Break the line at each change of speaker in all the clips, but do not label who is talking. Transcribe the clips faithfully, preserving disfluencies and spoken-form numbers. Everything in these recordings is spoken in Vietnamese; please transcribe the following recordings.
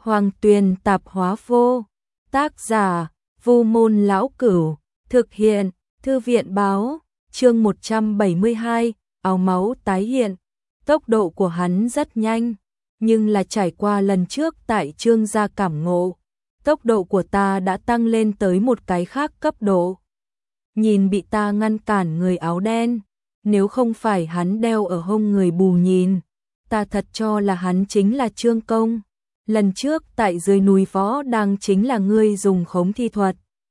Hoàng Tuyền tạp hóa vô. Tác giả, Vu Môn Lão Cửu. Thực hiện, Thư viện báo. Chương một trăm bảy mươi hai, áo máu tái hiện. Tốc độ của hắn rất nhanh, nhưng là trải qua lần trước tại Trương gia cảm ngộ. Tốc độ của ta đã tăng lên tới một cái khác cấp độ. Nhìn bị ta ngăn cản người áo đen, nếu không phải hắn đeo ở hông người bù nhìn, ta thật cho là hắn chính là Trương Công. Lần trước tại dưới núi Võ Đăng chính là ngươi dùng khống thi thuật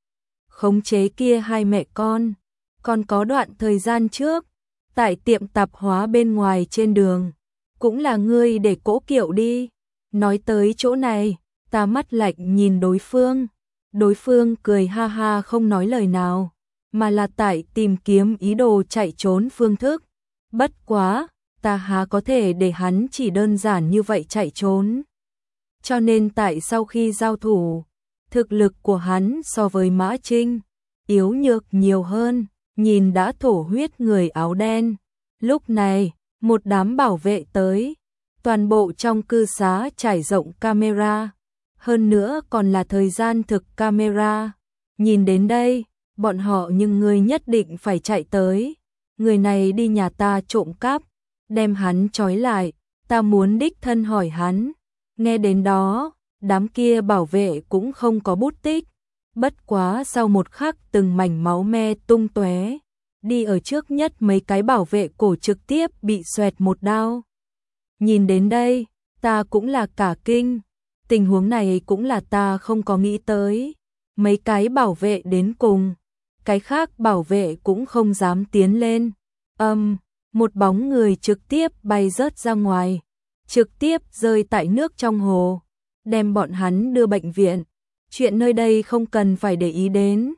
khống chế kia hai mẹ con. Còn có đoạn thời gian trước, tại tiệm tạp hóa bên ngoài trên đường, cũng là ngươi để cỗ kiệu đi. Nói tới chỗ này, ta mắt lạnh nhìn đối phương. Đối phương cười ha ha không nói lời nào, mà là tại tìm kiếm ý đồ chạy trốn phương thức. Bất quá, ta há có thể để hắn chỉ đơn giản như vậy chạy trốn. Cho nên tại sau khi giao thủ, thực lực của hắn so với Mã Trinh yếu nhược nhiều hơn, nhìn đã thổ huyết người áo đen. Lúc này, một đám bảo vệ tới, toàn bộ trong cư xá trải rộng camera, hơn nữa còn là thời gian thực camera. Nhìn đến đây, bọn họ nhưng người nhất định phải chạy tới. Người này đi nhà ta trộm cắp, đem hắn trói lại, ta muốn đích thân hỏi hắn. Nghe đến đó, đám kia bảo vệ cũng không có bút tích. Bất quá sau một khắc từng mảnh máu me tung tóe, đi ở trước nhất mấy cái bảo vệ cổ trực tiếp bị xoẹt một đao. Nhìn đến đây, ta cũng là cả kinh. Tình huống này cũng là ta không có nghĩ tới. Mấy cái bảo vệ đến cùng, cái khác bảo vệ cũng không dám tiến lên. Âm, um, một bóng người trực tiếp bay rớt ra ngoài, trực tiếp rơi tại nước trong hồ, đem bọn hắn đưa bệnh viện. Chuyện nơi đây không cần phải để ý đến.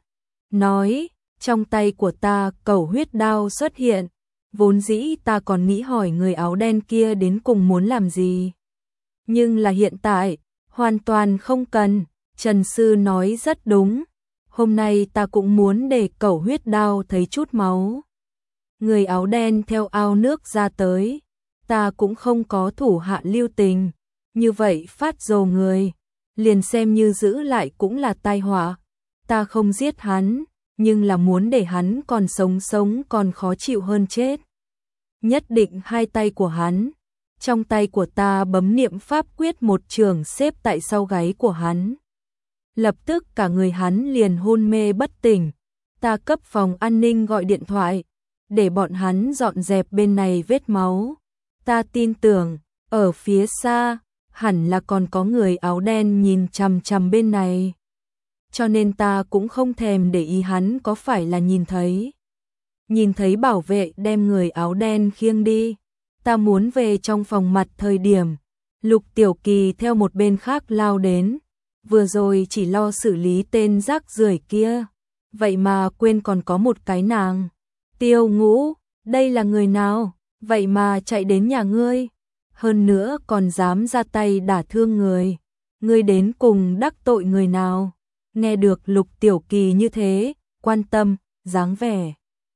Nói, trong tay của ta cẩu huyết đao xuất hiện. Vốn dĩ ta còn nghĩ hỏi người áo đen kia đến cùng muốn làm gì. Nhưng là hiện tại, hoàn toàn không cần. Trần Sư nói rất đúng. Hôm nay ta cũng muốn để cẩu huyết đao thấy chút máu. Người áo đen theo ao nước ra tới. Ta cũng không có thủ hạ lưu tình. Như vậy phát dồ người, liền xem như giữ lại cũng là tai họa. Ta không giết hắn, nhưng là muốn để hắn còn sống sống còn khó chịu hơn chết. Nhất định hai tay của hắn. Trong tay của ta bấm niệm pháp quyết một trường xếp tại sau gáy của hắn. Lập tức cả người hắn liền hôn mê bất tỉnh. Ta cấp phòng an ninh gọi điện thoại, để bọn hắn dọn dẹp bên này vết máu. Ta tin tưởng, ở phía xa, hẳn là còn có người áo đen nhìn chằm chằm bên này. Cho nên ta cũng không thèm để ý hắn có phải là nhìn thấy. Nhìn thấy bảo vệ đem người áo đen khiêng đi. Ta muốn về trong phòng mặt thời điểm. Lục Tiểu Kỳ theo một bên khác lao đến. Vừa rồi chỉ lo xử lý tên rác rưởi kia. Vậy mà quên còn có một cái nàng. Tiêu Ngũ, đây là người nào? Vậy mà chạy đến nhà ngươi. Hơn nữa còn dám ra tay đả thương người. Ngươi đến cùng đắc tội người nào? Nghe được Lục Tiểu Kỳ như thế, quan tâm, dáng vẻ.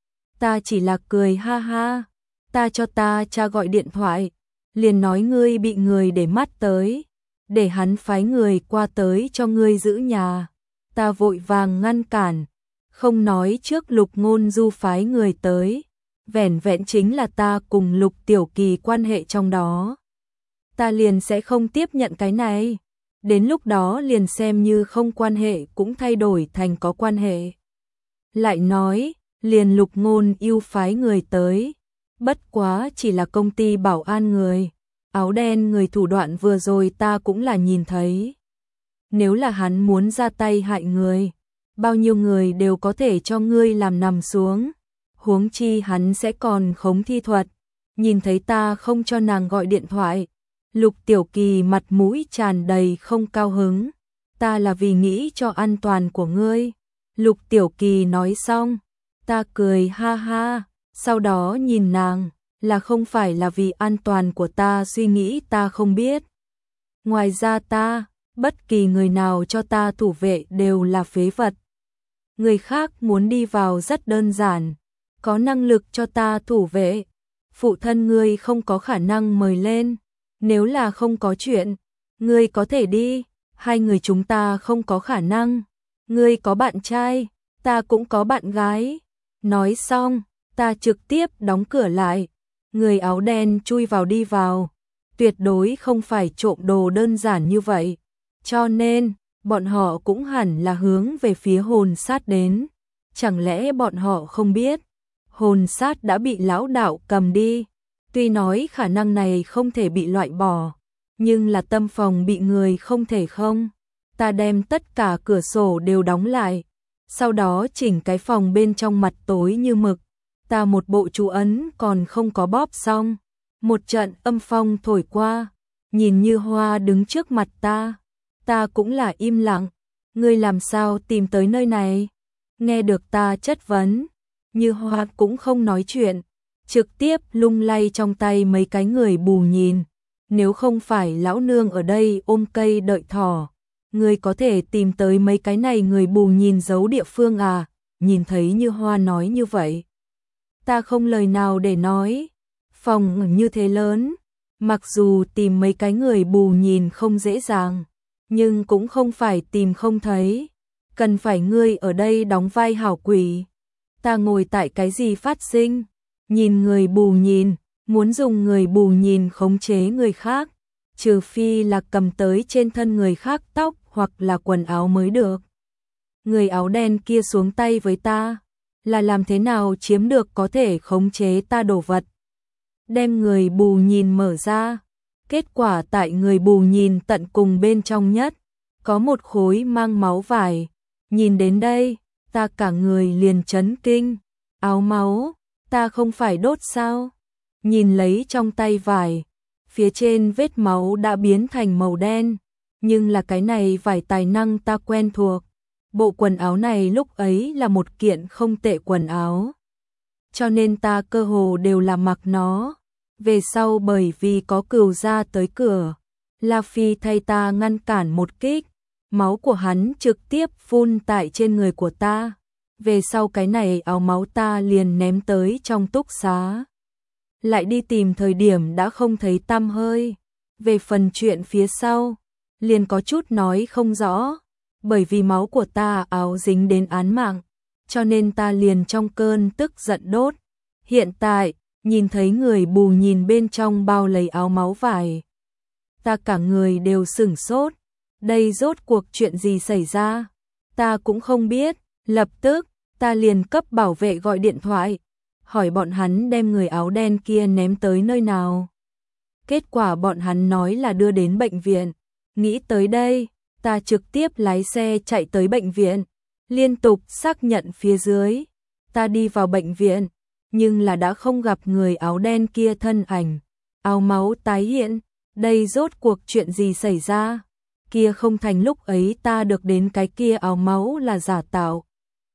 Ta chỉ là cười ha ha. Ta cho ta cha gọi điện thoại, liền nói ngươi bị người để mắt tới, để hắn phái người qua tới cho ngươi giữ nhà. Ta vội vàng ngăn cản, không nói trước Lục Ngôn Du phái người tới. Vẻn vẹn chính là ta cùng Lục Tiểu Kỳ quan hệ trong đó. Ta liền sẽ không tiếp nhận cái này. Đến lúc đó liền xem như không quan hệ cũng thay đổi thành có quan hệ. Lại nói, liền Lục Ngôn yêu phái người tới. Bất quá chỉ là công ty bảo an người. Áo đen người thủ đoạn vừa rồi ta cũng là nhìn thấy. Nếu là hắn muốn ra tay hại người, bao nhiêu người đều có thể cho ngươi làm nằm xuống. Huống chi hắn sẽ còn khống thi thuật. Nhìn thấy ta không cho nàng gọi điện thoại, Lục Tiểu Kỳ mặt mũi tràn đầy không cao hứng. Ta là vì nghĩ cho an toàn của ngươi. Lục Tiểu Kỳ nói xong, ta cười ha ha, sau đó nhìn nàng, là không phải là vì an toàn của ta suy nghĩ ta không biết. Ngoài ra ta, bất kỳ người nào cho ta thủ vệ đều là phế vật. Người khác muốn đi vào rất đơn giản, có năng lực cho ta thủ vệ. Phụ thân ngươi không có khả năng mời lên. Nếu là không có chuyện, ngươi có thể đi, hai người chúng ta không có khả năng. Ngươi có bạn trai, ta cũng có bạn gái. Nói xong, ta trực tiếp đóng cửa lại. Người áo đen chui vào đi vào. Tuyệt đối không phải trộm đồ đơn giản như vậy. Cho nên, bọn họ cũng hẳn là hướng về phía hồn sát đến. Chẳng lẽ bọn họ không biết, hồn sát đã bị lão đạo cầm đi. Tuy nói khả năng này không thể bị loại bỏ, nhưng là tâm phòng bị người không thể không. Ta đem tất cả cửa sổ đều đóng lại, sau đó chỉnh cái phòng bên trong mặt tối như mực. Ta một bộ chú ấn còn không có bóp xong. Một trận âm phong thổi qua, nhìn Như Hoa đứng trước mặt ta. Ta cũng là im lặng. Ngươi làm sao tìm tới nơi này? Nghe được ta chất vấn, Như Hoa cũng không nói chuyện, trực tiếp lung lay trong tay mấy cái người bù nhìn. Nếu không phải lão nương ở đây ôm cây đợi thỏ, ngươi có thể tìm tới mấy cái này người bù nhìn giấu địa phương à? Nhìn thấy Như Hoa nói như vậy, ta không lời nào để nói. Phòng như thế lớn, mặc dù tìm mấy cái người bù nhìn không dễ dàng, nhưng cũng không phải tìm không thấy. Cần phải ngươi ở đây đóng vai hảo quỷ. Ta ngồi tại cái gì phát sinh? Nhìn người bù nhìn, muốn dùng người bù nhìn khống chế người khác, trừ phi là cầm tới trên thân người khác tóc hoặc là quần áo mới được. Người áo đen kia xuống tay với ta, là làm thế nào chiếm được có thể khống chế ta đồ vật. Đem người bù nhìn mở ra, kết quả tại người bù nhìn tận cùng bên trong nhất, có một khối mang máu vải. Nhìn đến đây, ta cả người liền chấn kinh. Áo máu, ta không phải đốt sao? Nhìn lấy trong tay vải, phía trên vết máu đã biến thành màu đen, nhưng là cái này vải tài năng ta quen thuộc. Bộ quần áo này lúc ấy là một kiện không tệ quần áo, cho nên ta cơ hồ đều là mặc nó. Về sau bởi vì có cừu gia tới cửa, La Phi thay ta ngăn cản một kích, máu của hắn trực tiếp phun tại trên người của ta. Về sau cái này áo máu ta liền ném tới trong túc xá. Lại đi tìm thời điểm đã không thấy tăm hơi. Về phần chuyện phía sau, liền có chút nói không rõ, bởi vì máu của ta áo dính đến án mạng, cho nên ta liền trong cơn tức giận đốt. Hiện tại, nhìn thấy người bù nhìn bên trong bao lấy áo máu vải, ta cả người đều sửng sốt. Đây rốt cuộc chuyện gì xảy ra? Ta cũng không biết. Lập tức, ta liền cấp bảo vệ gọi điện thoại, hỏi bọn hắn đem người áo đen kia ném tới nơi nào. Kết quả bọn hắn nói là đưa đến bệnh viện. Nghĩ tới đây, ta trực tiếp lái xe chạy tới bệnh viện, liên tục xác nhận phía dưới. Ta đi vào bệnh viện, nhưng là đã không gặp người áo đen kia thân ảnh. Áo máu tái hiện, đây rốt cuộc chuyện gì xảy ra? Kia không thành lúc ấy ta được đến cái kia áo máu là giả tạo.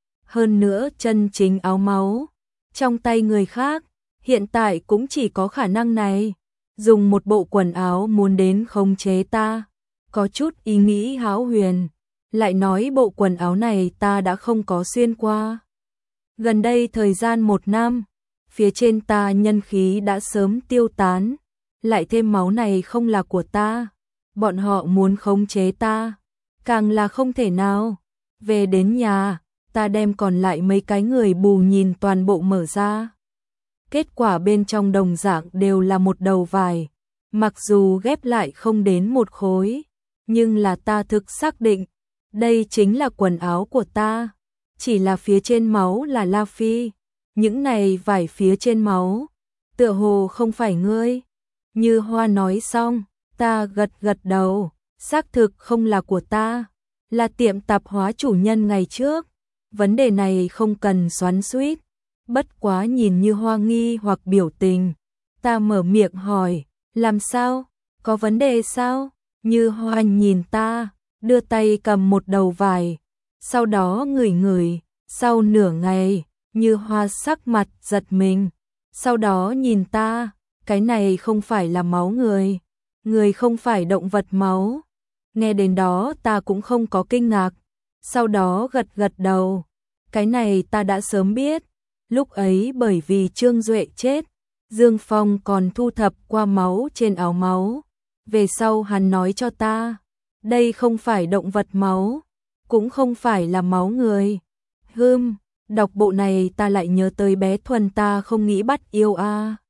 Hơn nữa chân chính áo máu trong tay người khác, hiện tại cũng chỉ có khả năng này. Dùng một bộ quần áo muốn đến khống chế ta, có chút ý nghĩ hão huyền. Lại nói bộ quần áo này ta đã không có xuyên qua. Gần đây thời gian một năm, phía trên ta nhân khí đã sớm tiêu tán, lại thêm máu này không là của ta. Bọn họ muốn khống chế ta, càng là không thể nào. Về đến nhà, ta đem còn lại mấy cái người bù nhìn toàn bộ mở ra. Kết quả bên trong đồng dạng đều là một đầu vải, mặc dù ghép lại không đến một khối, nhưng là ta thực xác định, đây chính là quần áo của ta. Chỉ là phía trên máu là La Phi, những này vải phía trên máu, tựa hồ không phải ngươi. Như Hoa nói xong, ta gật gật đầu, xác thực không là của ta, là tiệm tạp hóa chủ nhân ngày trước. Vấn đề này không cần xoắn xuýt, bất quá nhìn Như Hoa nghi hoặc biểu tình, ta mở miệng hỏi, làm sao, có vấn đề sao? Như Hoa nhìn ta, đưa tay cầm một đầu vải, sau đó ngửi ngửi, sau nửa ngày, Như Hoa sắc mặt giật mình, sau đó nhìn ta, cái này không phải là máu người, người không phải động vật máu. Nghe đến đó ta cũng không có kinh ngạc, sau đó gật gật đầu, cái này ta đã sớm biết. Lúc ấy bởi vì Trương Duệ chết, Dương Phong còn thu thập qua máu trên áo máu, về sau hắn nói cho ta, Đây không phải động vật máu, cũng không phải là máu người. Hưm, đọc bộ này ta lại nhớ tới bé Thuần ta không nghĩ bắt yêu a. À.